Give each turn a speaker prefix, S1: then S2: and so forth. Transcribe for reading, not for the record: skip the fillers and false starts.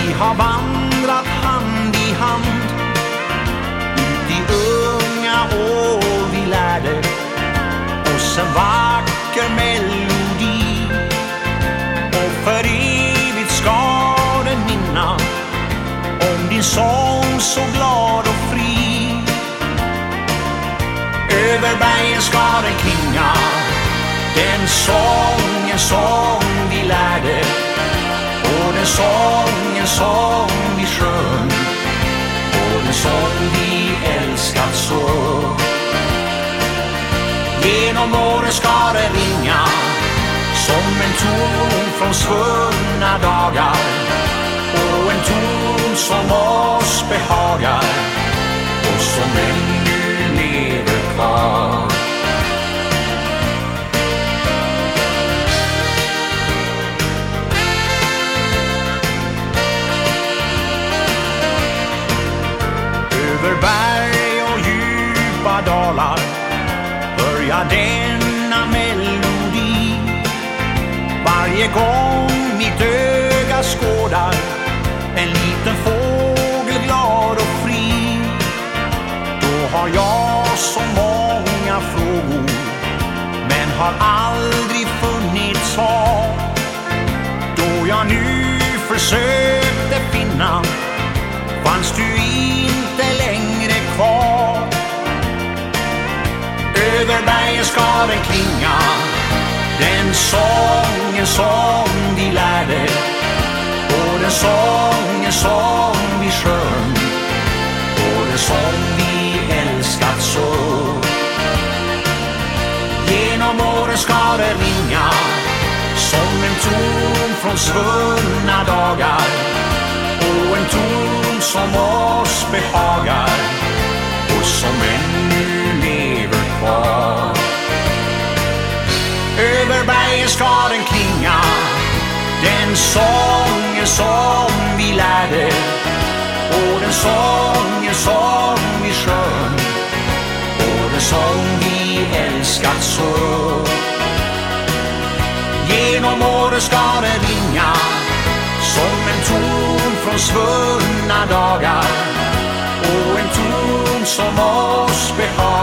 S1: Vi har vandrat hand i hand ut i unga år vi lärde oss en vacker melodi, och för evigt ska den minna om din sång så glad och fri. Över bergen ska den klinga, den sången som vi lärde, och den sången som vi sjöng, och den sång vi älskat så. Genom åren ska den ringa som en ton från svunna dagar, och en ton som oss behagar och som ännu lever kvar. Över berg och djupa dalar börjar denna melodi. Varje gång mitt öga skådar en liten fågel glad och fri, då har jag så många frågor men har aldrig funnit svar. Då jag nu försökte finna fanns du inte längre kvar. Över bergen ska den klinga, den sången som vi lärde, och den sången som vi sjöng, och den sång vi älskat så. Genom åren ska den ringa som en ton från svunna dagar, och en ton som oss behagar och som ännu lever kvar. Över bergen ska den klinga, den sången som vi lärde, och den sången som vi sjöng, och den sång vi älskat så. Genom åren ska den ringa som en ton från svunna dagar, och en ton som oss behagar